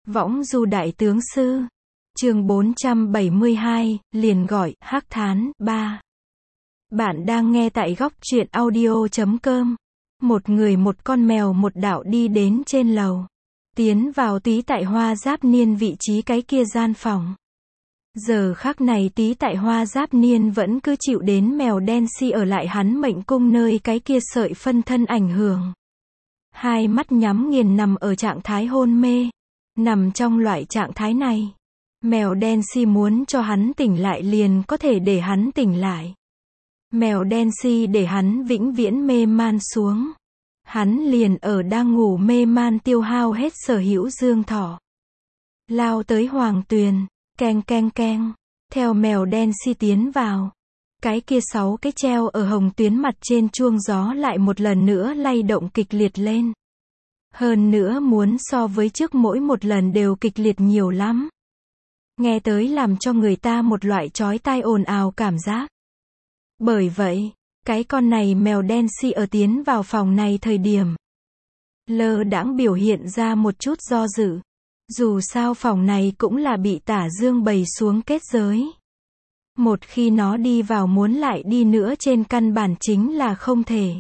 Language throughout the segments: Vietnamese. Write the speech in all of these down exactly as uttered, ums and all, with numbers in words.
Võng du đại tướng sư. Chương bốn trăm bảy mươi hai, liền gọi, hắc thán, ba. Bạn đang nghe tại góc truyện audio chấm com. Một người một con mèo một đạo đi đến trên lầu. Tiến vào Tý Tại Hoa Giáp Niên vị trí cái kia gian phòng. Giờ khắc này Tý Tại Hoa Giáp Niên vẫn cứ chịu đến mèo đen si ở lại hắn mệnh cung nơi cái kia sợi phân thân ảnh hưởng. Hai mắt nhắm nghiền nằm ở trạng thái hôn mê. Nằm trong loại trạng thái này, mèo đen si muốn cho hắn tỉnh lại liền có thể để hắn tỉnh lại. Mèo đen si để hắn vĩnh viễn mê man xuống. Hắn liền ở đang ngủ mê man tiêu hao hết sở hữu dương thọ. Lao tới hoàng tuyền, keng keng keng, theo mèo đen si tiến vào. Cái kia sáu cái treo ở hồng tuyến mặt trên chuông gió lại một lần nữa lay động kịch liệt lên. Hơn nữa muốn so với trước mỗi một lần đều kịch liệt nhiều lắm. Nghe tới làm cho người ta một loại chói tai ồn ào cảm giác. Bởi vậy, cái con này mèo đen si ở tiến vào phòng này thời điểm lơ đãng biểu hiện ra một chút do dự. Dù sao phòng này cũng là bị Tả Dương bày xuống kết giới. Một khi nó đi vào muốn lại đi nữa trên căn bản chính là không thể.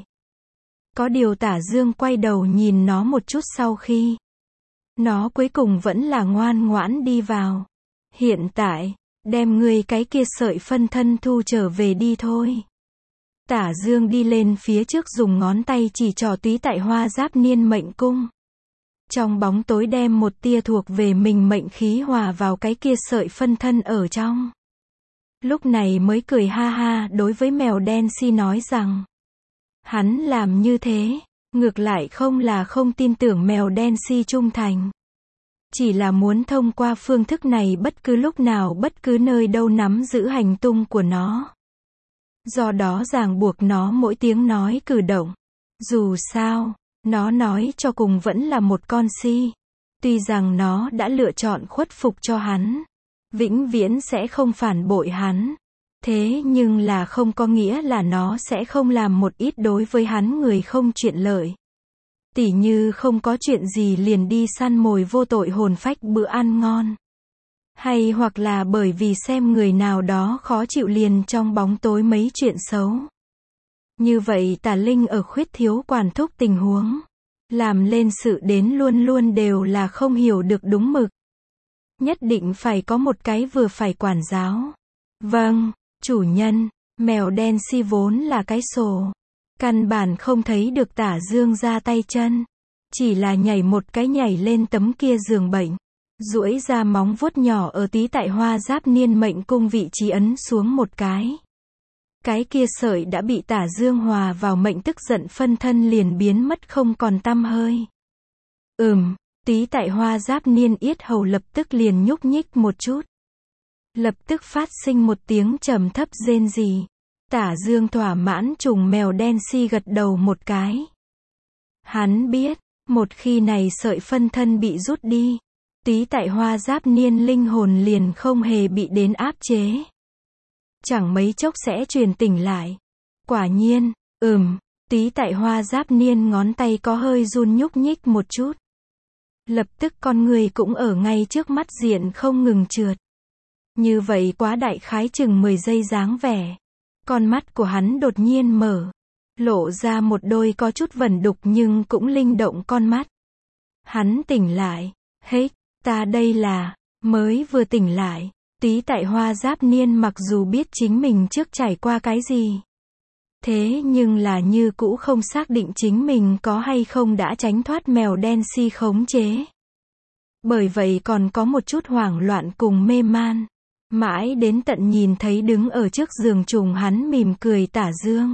Có điều Tả Dương quay đầu nhìn nó một chút sau khi nó cuối cùng vẫn là ngoan ngoãn đi vào. Hiện tại, đem ngươi cái kia sợi phân thân thu trở về đi thôi. Tả Dương đi lên phía trước dùng ngón tay chỉ trỏ Tý Tại Hoa Giáp Niên mệnh cung. Trong bóng tối đem một tia thuộc về mình mệnh khí hòa vào cái kia sợi phân thân ở trong. Lúc này mới cười ha ha đối với mèo đen si nói rằng hắn làm như thế, ngược lại không là không tin tưởng mèo đen si trung thành. Chỉ là muốn thông qua phương thức này bất cứ lúc nào bất cứ nơi đâu nắm giữ hành tung của nó. Do đó ràng buộc nó mỗi tiếng nói cử động. Dù sao, nó nói cho cùng vẫn là một con si. Tuy rằng nó đã lựa chọn khuất phục cho hắn, vĩnh viễn sẽ không phản bội hắn. Thế nhưng là không có nghĩa là nó sẽ không làm một ít đối với hắn người không chuyện lợi. Tỉ như không có chuyện gì liền đi săn mồi vô tội hồn phách bữa ăn ngon. Hay hoặc là bởi vì xem người nào đó khó chịu liền trong bóng tối mấy chuyện xấu. Như vậy Tả Linh ở khuyết thiếu quản thúc tình huống, làm lên sự đến luôn luôn đều là không hiểu được đúng mực. Nhất định phải có một cái vừa phải quản giáo. Vâng, chủ nhân, mèo đen si vốn là cái sổ. Căn bản không thấy được Tả Dương ra tay chân. Chỉ là nhảy một cái nhảy lên tấm kia giường bệnh. Duỗi ra móng vuốt nhỏ ở Tý Tại Hoa Giáp Niên mệnh cung vị trí ấn xuống một cái. Cái kia sợi đã bị Tả Dương hòa vào mệnh tức giận phân thân liền biến mất không còn tăm hơi. Ừm, Tý Tại Hoa Giáp Niên yết hầu lập tức liền nhúc nhích một chút. Lập tức phát sinh một tiếng trầm thấp rên rỉ. Tả Dương thỏa mãn trùng mèo đen si gật đầu một cái. Hắn biết, một khi này sợi phân thân bị rút đi, Tý Tại Hoa Giáp Niên linh hồn liền không hề bị đến áp chế. Chẳng mấy chốc sẽ truyền tỉnh lại. Quả nhiên, ừm, Tý Tại Hoa Giáp Niên ngón tay có hơi run nhúc nhích một chút. Lập tức con người cũng ở ngay trước mắt diện không ngừng trượt. Như vậy quá đại khái chừng mười giây dáng vẻ. Con mắt của hắn đột nhiên mở. Lộ ra một đôi có chút vẩn đục nhưng cũng linh động con mắt. Hắn tỉnh lại. Hết, ta đây là, mới vừa tỉnh lại. Tý Tại Hoa Giáp Niên mặc dù biết chính mình trước trải qua cái gì. Thế nhưng là như cũ không xác định chính mình có hay không đã tránh thoát mèo đen si khống chế. Bởi vậy còn có một chút hoảng loạn cùng mê man. Mãi đến tận nhìn thấy đứng ở trước giường trùng hắn mỉm cười Tả Dương.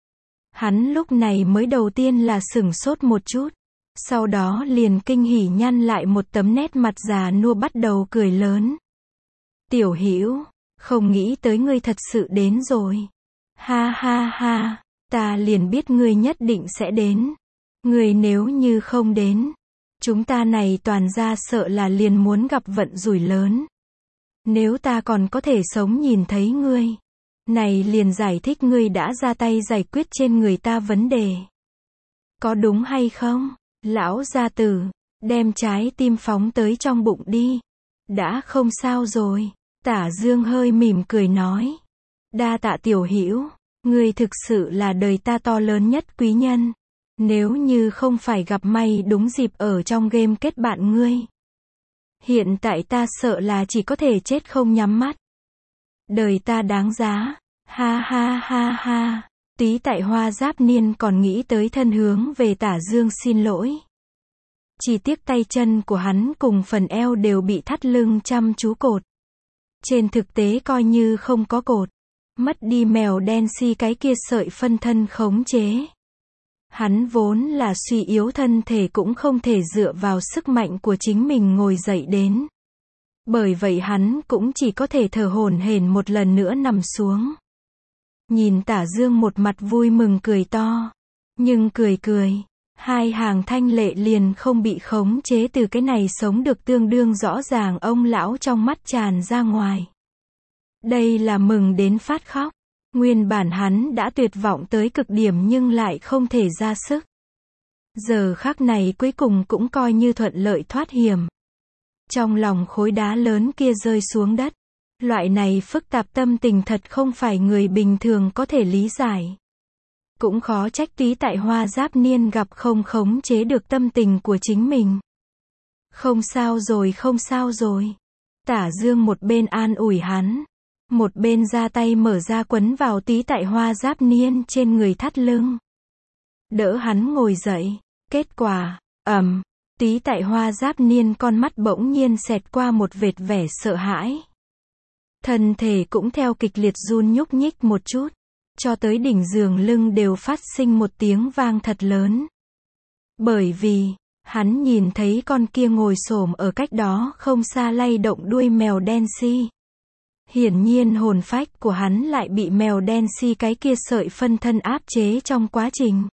Hắn lúc này mới đầu tiên là sửng sốt một chút. Sau đó liền kinh hỉ nhăn lại một tấm nét mặt già nua bắt đầu cười lớn. Tiểu Hữu, không nghĩ tới ngươi thật sự đến rồi. Ha ha ha, ta liền biết ngươi nhất định sẽ đến. Ngươi nếu như không đến, chúng ta này toàn ra sợ là liền muốn gặp vận rủi lớn. Nếu ta còn có thể sống nhìn thấy ngươi, này liền giải thích ngươi đã ra tay giải quyết trên người ta vấn đề. Có đúng hay không? Lão gia tử, đem trái tim phóng tới trong bụng đi. Đã không sao rồi. Tả Dương hơi mỉm cười nói. Đa tạ Tiểu Hữu, ngươi thực sự là đời ta to lớn nhất quý nhân. Nếu như không phải gặp may đúng dịp ở trong game kết bạn ngươi, hiện tại ta sợ là chỉ có thể chết không nhắm mắt. Đời ta đáng giá. Ha ha ha ha. Tí tại Hoa Giáp Niên còn nghĩ tới thân hướng về Tả Dương xin lỗi. Chỉ tiếc tay chân của hắn cùng phần eo đều bị thắt lưng chăm chú cột. Trên thực tế coi như không có cột. Mất đi mèo đen si cái kia sợi phân thân khống chế. Hắn vốn là suy yếu thân thể cũng không thể dựa vào sức mạnh của chính mình ngồi dậy đến. Bởi vậy hắn cũng chỉ có thể thở hổn hển một lần nữa nằm xuống. Nhìn Tả Dương một mặt vui mừng cười to. Nhưng cười cười, hai hàng thanh lệ liền không bị khống chế từ cái này sống được tương đương rõ ràng ông lão trong mắt tràn ra ngoài. Đây là mừng đến phát khóc. Nguyên bản hắn đã tuyệt vọng tới cực điểm nhưng lại không thể ra sức. Giờ khắc này cuối cùng cũng coi như thuận lợi thoát hiểm. Trong lòng khối đá lớn kia rơi xuống đất. Loại này phức tạp tâm tình thật không phải người bình thường có thể lý giải. Cũng khó trách Tí tại Hoa Giáp Niên gặp không khống chế được tâm tình của chính mình. Không sao rồi không sao rồi. Tả Dương một bên an ủi hắn. Một bên ra tay mở ra quấn vào Tí tại Hoa Giáp Niên trên người thắt lưng. Đỡ hắn ngồi dậy. Kết quả, ầm, Tí tại Hoa Giáp Niên con mắt bỗng nhiên xẹt qua một vệt vẻ sợ hãi. Thân thể cũng theo kịch liệt run nhúc nhích một chút. Cho tới đỉnh giường lưng đều phát sinh một tiếng vang thật lớn. Bởi vì, hắn nhìn thấy con kia ngồi xổm ở cách đó không xa lay động đuôi mèo đen si. Hiển nhiên hồn phách của hắn lại bị mèo đen si cái kia sợi phân thân áp chế trong quá trình.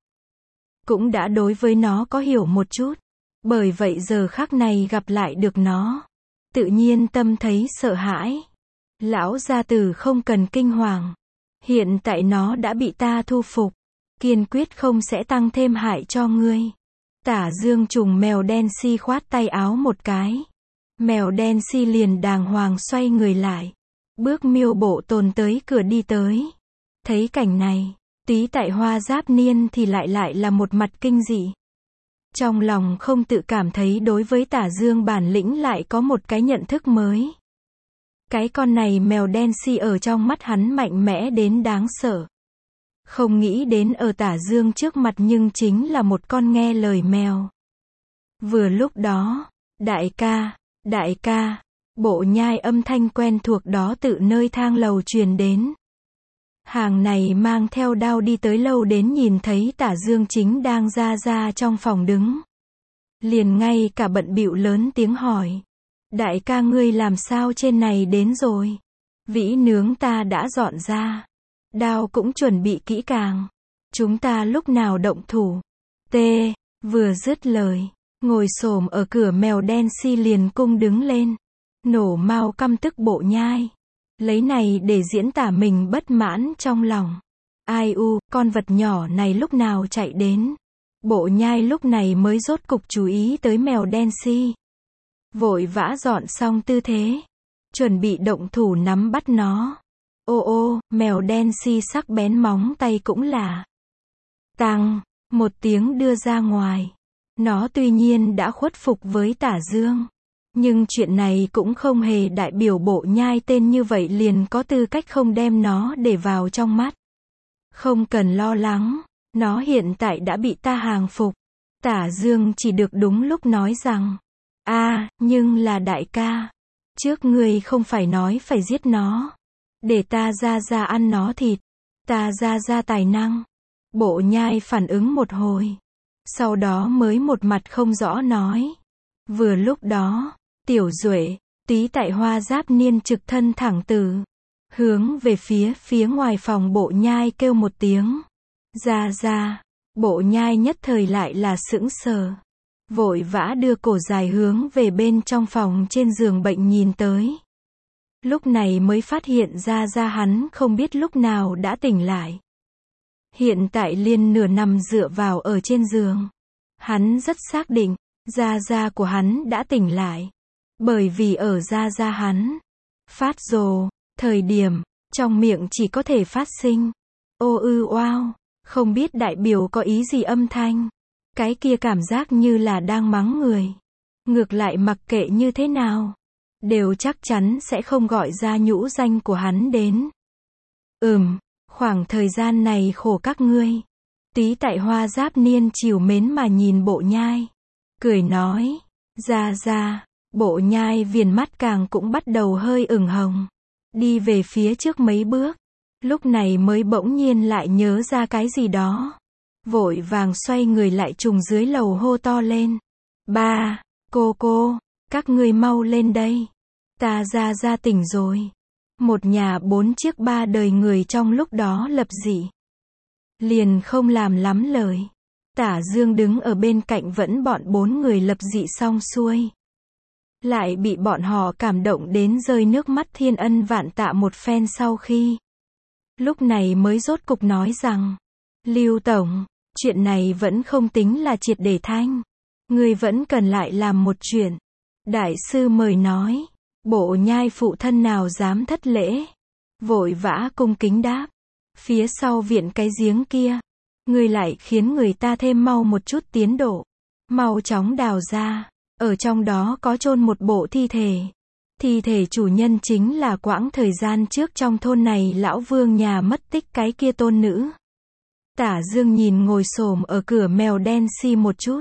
Cũng đã đối với nó có hiểu một chút. Bởi vậy giờ khắc này gặp lại được nó. Tự nhiên tâm thấy sợ hãi. Lão gia tử không cần kinh hoàng. Hiện tại nó đã bị ta thu phục. Kiên quyết không sẽ tăng thêm hại cho ngươi. Tả Dương trùng mèo đen si khoát tay áo một cái. Mèo đen si liền đàng hoàng xoay người lại. Bước miêu bộ tồn tới cửa đi tới. Thấy cảnh này, Tí tại Hoa Giáp Niên thì lại lại là một mặt kinh dị. Trong lòng không tự cảm thấy đối với Tả Dương bản lĩnh lại có một cái nhận thức mới. Cái con này mèo đen si ở trong mắt hắn mạnh mẽ đến đáng sợ. Không nghĩ đến ở Tả Dương trước mặt nhưng chính là một con nghe lời mèo. Vừa lúc đó, đại ca, đại ca, bộ nhai âm thanh quen thuộc đó tự nơi thang lầu truyền đến. Hàng này mang theo đao đi tới lâu đến nhìn thấy Tả Dương chính đang ra ra trong phòng đứng. Liền ngay cả bận bịu lớn tiếng hỏi. Đại ca ngươi làm sao trên này đến rồi? Vĩ nướng ta đã dọn ra. Đao cũng chuẩn bị kỹ càng. Chúng ta lúc nào động thủ? T. Vừa dứt lời. Ngồi xổm ở cửa mèo đen si liền cung đứng lên. Nổ mau căm tức bộ nhai. Lấy này để diễn tả mình bất mãn trong lòng. Ai u, con vật nhỏ này lúc nào chạy đến. Bộ nhai lúc này mới rốt cục chú ý tới mèo đen si. Vội vã dọn xong tư thế. Chuẩn bị động thủ nắm bắt nó. Ô ô, mèo đen si sắc bén móng tay cũng là. Tăng, một tiếng đưa ra ngoài. Nó tuy nhiên đã khuất phục với Tả Dương. Nhưng chuyện này cũng không hề đại biểu bộ nhai tên như vậy liền có tư cách không đem nó để vào trong mắt. Không cần lo lắng, nó hiện tại đã bị ta hàng phục. Tả Dương chỉ được đúng lúc nói rằng, a à, nhưng là đại ca. Trước ngươi không phải nói phải giết nó. Để ta ra ra ăn nó thịt. Ta ra ra tài năng. Bộ nhai phản ứng một hồi. Sau đó mới một mặt không rõ nói. Vừa lúc đó, Tiểu Duệ, Tí tại Hoa Giáp Niên trực thân thẳng từ. Hướng về phía phía ngoài phòng bộ nhai kêu một tiếng. Ra ra, bộ nhai nhất thời lại là sững sờ. Vội vã đưa cổ dài hướng về bên trong phòng trên giường bệnh nhìn tới. Lúc này mới phát hiện ra ra hắn không biết lúc nào đã tỉnh lại. Hiện tại liền nửa nằm dựa vào ở trên giường. Hắn rất xác định, Gia gia của hắn đã tỉnh lại. Bởi vì ở gia gia hắn, phát rồ, thời điểm, trong miệng chỉ có thể phát sinh. Ô ư oao, không biết đại biểu có ý gì âm thanh. Cái kia cảm giác như là đang mắng người. Ngược lại mặc kệ như thế nào, đều chắc chắn sẽ không gọi ra nhũ danh của hắn đến. Ừm, khoảng thời gian này khổ các ngươi. Tí tại Hoa Giáp Niên trìu mến mà nhìn Bộ Nhai. Cười nói, ra ra, Bộ Nhai viền mắt càng cũng bắt đầu hơi ửng hồng. Đi về phía trước mấy bước. Lúc này mới bỗng nhiên lại nhớ ra cái gì đó. Vội vàng xoay người lại trùng dưới lầu hô to lên. Ba, cô cô, các ngươi mau lên đây. Ta ra ra tỉnh rồi. Một nhà bốn chiếc ba đời người trong lúc đó lập dị. Liền không làm lắm lời. Tả Dương đứng ở bên cạnh vẫn bọn bốn người lập dị xong xuôi. Lại bị bọn họ cảm động đến rơi nước mắt thiên ân vạn tạ một phen sau khi. Lúc này mới rốt cục nói rằng. Lưu Tổng, chuyện này vẫn không tính là triệt để thanh. Người vẫn cần lại làm một chuyện. Đại sư mời nói. Bộ Nhai phụ thân nào dám thất lễ. Vội vã cung kính đáp. Phía sau viện cái giếng kia. Người lại khiến người ta thêm mau một chút tiến độ. Mau chóng đào ra. Ở trong đó có chôn một bộ thi thể. Thi thể chủ nhân chính là quãng thời gian trước trong thôn này lão vương nhà mất tích cái kia tôn nữ. Tả Dương nhìn ngồi xổm ở cửa mèo đen si một chút.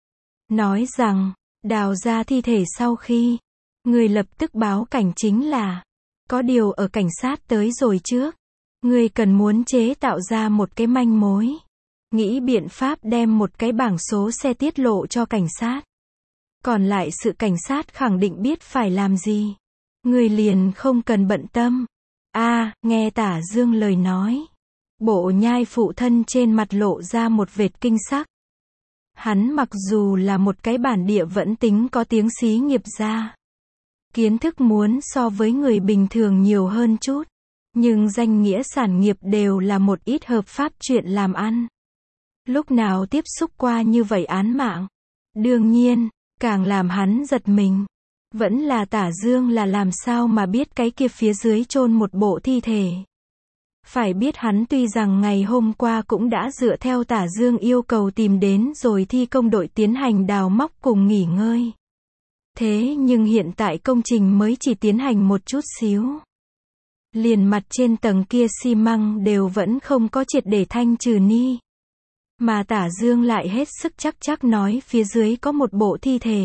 Nói rằng, đào ra thi thể sau khi, người lập tức báo cảnh chính là, có điều ở cảnh sát tới rồi trước. Người cần muốn chế tạo ra một cái manh mối. Nghĩ biện pháp đem một cái bảng số xe tiết lộ cho cảnh sát. Còn lại sự cảnh sát khẳng định biết phải làm gì. Người liền không cần bận tâm. A, à, nghe Tả Dương lời nói. Bộ Nhai phụ thân trên mặt lộ ra một vệt kinh sắc. Hắn mặc dù là một cái bản địa vẫn tính có tiếng xí nghiệp gia. Kiến thức muốn so với người bình thường nhiều hơn chút. Nhưng danh nghĩa sản nghiệp đều là một ít hợp pháp chuyện làm ăn. Lúc nào tiếp xúc qua như vậy án mạng. Đương nhiên, càng làm hắn giật mình. Vẫn là Tả Dương là làm sao mà biết cái kia phía dưới chôn một bộ thi thể. Phải biết hắn tuy rằng ngày hôm qua cũng đã dựa theo Tả Dương yêu cầu tìm đến rồi thi công đội tiến hành đào móc cùng nghỉ ngơi. Thế nhưng hiện tại công trình mới chỉ tiến hành một chút xíu. Liền mặt trên tầng kia xi măng đều vẫn không có triệt để thanh trừ ni. Mà Tả Dương lại hết sức chắc chắc nói phía dưới có một bộ thi thể.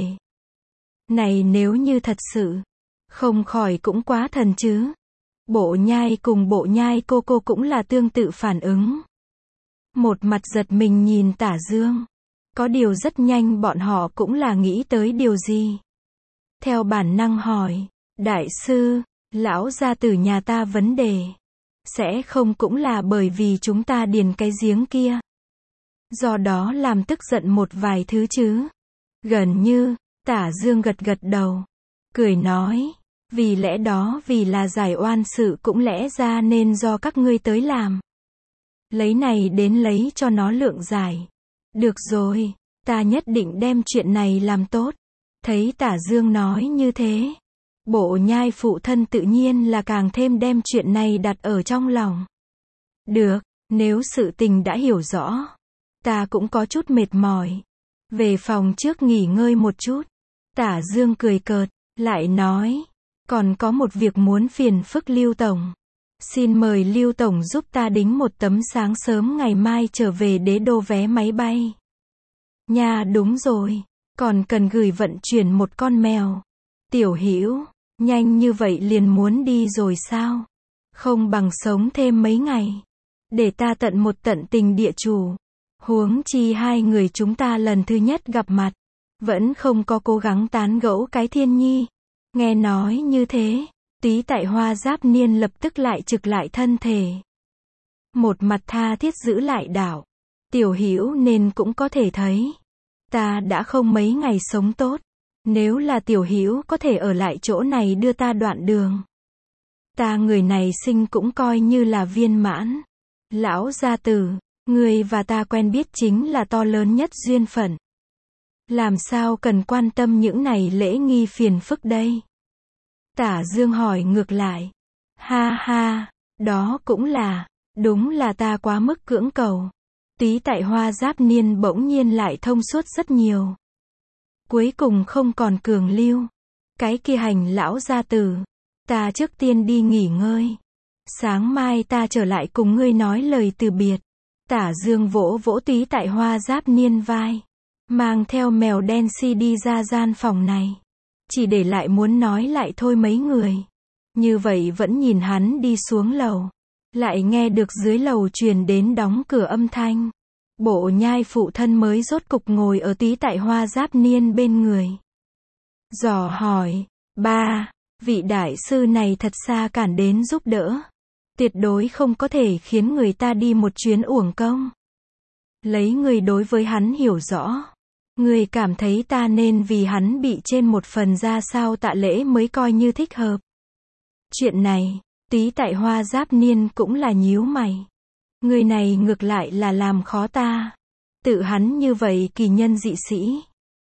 Này nếu như thật sự, không khỏi cũng quá thần chứ. Bộ Nhai cùng Bộ Nhai cô cô cũng là tương tự phản ứng. Một mặt giật mình nhìn Tả Dương. Có điều rất nhanh bọn họ cũng là nghĩ tới điều gì. Theo bản năng hỏi, đại sư, lão gia tử nhà ta vấn đề. Sẽ không cũng là bởi vì chúng ta điền cái giếng kia. Do đó làm tức giận một vài thứ chứ. Gần như, Tả Dương gật gật đầu. Cười nói, vì lẽ đó vì là giải oan sự cũng lẽ ra nên do các ngươi tới làm. Lấy này đến lấy cho nó lượng giải. Được rồi, ta nhất định đem chuyện này làm tốt. Thấy Tả Dương nói như thế. Bộ Nhai phụ thân tự nhiên là càng thêm đem chuyện này đặt ở trong lòng. Được, nếu sự tình đã hiểu rõ. Ta cũng có chút mệt mỏi. Về phòng trước nghỉ ngơi một chút. Tả Dương cười cợt, lại nói. Còn có một việc muốn phiền phức Lưu Tổng. Xin mời Lưu Tổng giúp ta đính một tấm sáng sớm ngày mai trở về Đế Đô vé máy bay. Nha đúng rồi. Còn cần gửi vận chuyển một con mèo. Tiểu Hữu, nhanh như vậy liền muốn đi rồi sao? Không bằng sống thêm mấy ngày. Để ta tận một tận tình địa chủ. Huống chi hai người chúng ta lần thứ nhất gặp mặt. Vẫn không có cố gắng tán gẫu cái thiên nhi. Nghe nói như thế, Tí tại Hoa Giáp Niên lập tức lại trực lại thân thể. Một mặt tha thiết giữ lại đạo. Tiểu Hữu nên cũng có thể thấy. Ta đã không mấy ngày sống tốt. Nếu là Tiểu Hữu có thể ở lại chỗ này đưa ta đoạn đường. Ta người này sinh cũng coi như là viên mãn. Lão gia tử, người và ta quen biết chính là to lớn nhất duyên phận. Làm sao cần quan tâm những này lễ nghi phiền phức đây? Tả Dương hỏi ngược lại. Ha ha, đó cũng là, đúng là ta quá mức cưỡng cầu. Túy tại Hoa Giáp Niên bỗng nhiên lại thông suốt rất nhiều. Cuối cùng không còn cường lưu. Cái kia Hành lão gia tử, ta trước tiên đi nghỉ ngơi. Sáng mai ta trở lại cùng ngươi nói lời từ biệt. Tả Dương vỗ vỗ Túy tại Hoa Giáp Niên vai. Mang theo mèo đen si đi ra gian phòng này. Chỉ để lại muốn nói lại thôi mấy người. Như vậy vẫn nhìn hắn đi xuống lầu. Lại nghe được dưới lầu truyền đến đóng cửa âm thanh. Bộ Nhai phụ thân mới rốt cục ngồi ở Túy tại Hoa Giáp Niên bên người. Dò hỏi, ba, vị đại sư này thật xa cản đến giúp đỡ. Tuyệt đối không có thể khiến người ta đi một chuyến uổng công. Lấy người đối với hắn hiểu rõ. Người cảm thấy ta nên vì hắn bị trên một phần ra sao tạ lễ mới coi như thích hợp. Chuyện này, Túy tại Hoa Giáp Niên cũng là nhíu mày. Người này ngược lại là làm khó ta. Tự hắn như vậy kỳ nhân dị sĩ.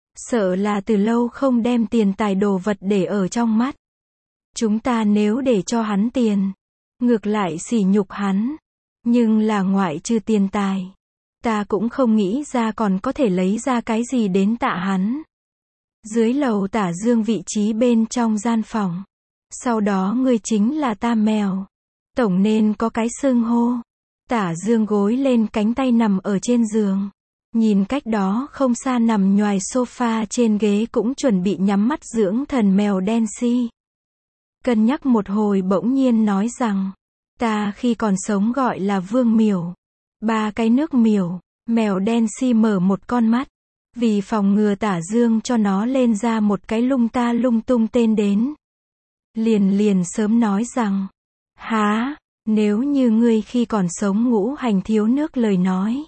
Sợ là từ lâu không đem tiền tài đồ vật để ở trong mắt. Chúng ta nếu để cho hắn tiền, ngược lại sỉ nhục hắn. Nhưng là ngoại trừ tiền tài, ta cũng không nghĩ ra còn có thể lấy ra cái gì đến tạ hắn. Dưới lầu Tả Dương vị trí bên trong gian phòng. Sau đó ngươi chính là ta mèo. Tổng nên có cái xưng hô. Tả Dương gối lên cánh tay nằm ở trên giường. Nhìn cách đó không xa nằm nhoài sofa trên ghế cũng chuẩn bị nhắm mắt dưỡng thần mèo đen si. Cân nhắc một hồi bỗng nhiên nói rằng, ta khi còn sống gọi là Vương Miểu. Ba cái nước miểu. Mèo đen si mở một con mắt. Vì phòng ngừa Tả Dương cho nó lên ra một cái lung ta lung tung tên đến. Liền liền sớm nói rằng, há, nếu như ngươi khi còn sống ngũ hành thiếu nước lời nói.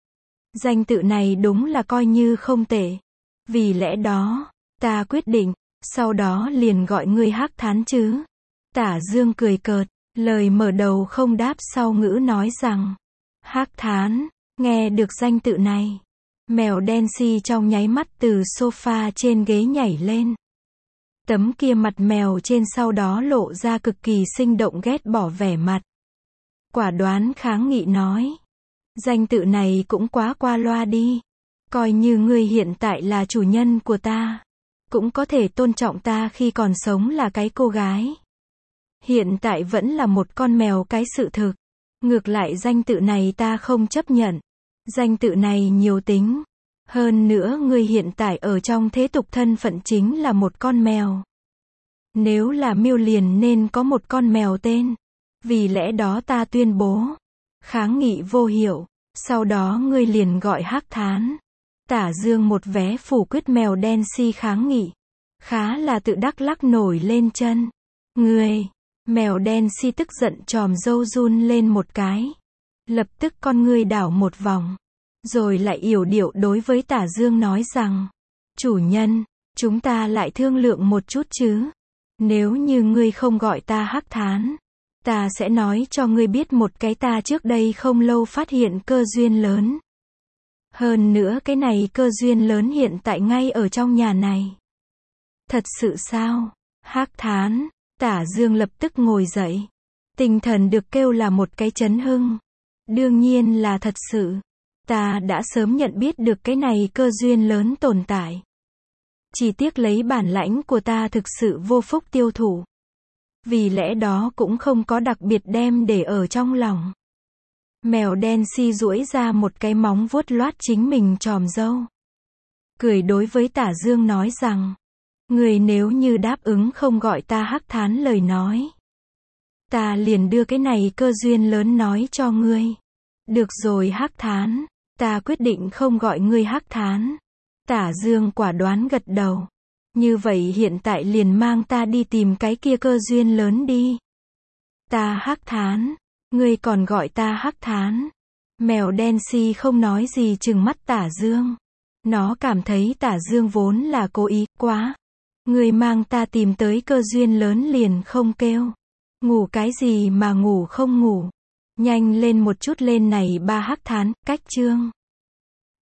Danh tự này đúng là coi như không tệ. Vì lẽ đó, ta quyết định, sau đó liền gọi ngươi Hắc Thán chứ. Tả Dương cười cợt, lời mở đầu không đáp sau ngữ nói rằng, Hắc Thán, nghe được danh tự này. Mèo đen si trong nháy mắt từ sofa trên ghế nhảy lên. Tấm kia mặt mèo trên sau đó lộ ra cực kỳ sinh động ghét bỏ vẻ mặt. Quả đoán kháng nghị nói. Danh tự này cũng quá qua loa đi. Coi như ngươi hiện tại là chủ nhân của ta. Cũng có thể tôn trọng ta khi còn sống là cái cô gái. Hiện tại vẫn là một con mèo cái sự thực. Ngược lại danh tự này ta không chấp nhận. Danh tự này nhiều tính. Hơn nữa ngươi hiện tại ở trong thế tục thân phận chính là một con mèo. Nếu là miêu liền nên có một con mèo tên. Vì lẽ đó ta tuyên bố. Kháng nghị vô hiệu. Sau đó ngươi liền gọi Hắc Thán. Tả Dương một vé phủ quyết mèo đen si kháng nghị. Khá là tự đắc lắc nổi lên chân. Ngươi. Mèo đen si tức giận chòm râu run lên một cái. Lập tức con ngươi đảo một vòng. Rồi lại yểu điệu đối với Tả Dương nói rằng, chủ nhân, chúng ta lại thương lượng một chút chứ. Nếu như ngươi không gọi ta Hắc Thán, ta sẽ nói cho ngươi biết một cái ta trước đây không lâu phát hiện cơ duyên lớn. Hơn nữa cái này cơ duyên lớn hiện tại ngay ở trong nhà này. Thật sự sao? Hắc Thán, Tả Dương lập tức ngồi dậy. Tinh thần được kêu là một cái chấn hưng. Đương nhiên là thật sự. Ta đã sớm nhận biết được cái này cơ duyên lớn tồn tại. Chỉ tiếc lấy bản lãnh của ta thực sự vô phúc tiêu thụ. Vì lẽ đó cũng không có đặc biệt đem để ở trong lòng. Mèo đen si duỗi ra một cái móng vuốt loát chính mình chòm râu. Cười đối với Tả Dương nói rằng, người nếu như đáp ứng không gọi ta Hắc Thán lời nói. Ta liền đưa cái này cơ duyên lớn nói cho ngươi. Được rồi Hắc Thán, ta quyết định không gọi ngươi Hắc Thán. Tả Dương quả đoán gật đầu. Như vậy hiện tại liền mang ta đi tìm cái kia cơ duyên lớn đi. Ta Hắc Thán, ngươi còn gọi ta Hắc Thán. Mèo đen si không nói gì trừng mắt Tả Dương. Nó cảm thấy Tả Dương vốn là cố ý quá. Ngươi mang ta tìm tới cơ duyên lớn liền không kêu. Ngủ cái gì mà ngủ không ngủ. Nhanh lên một chút lên này ba Hắc Thán, cách chương.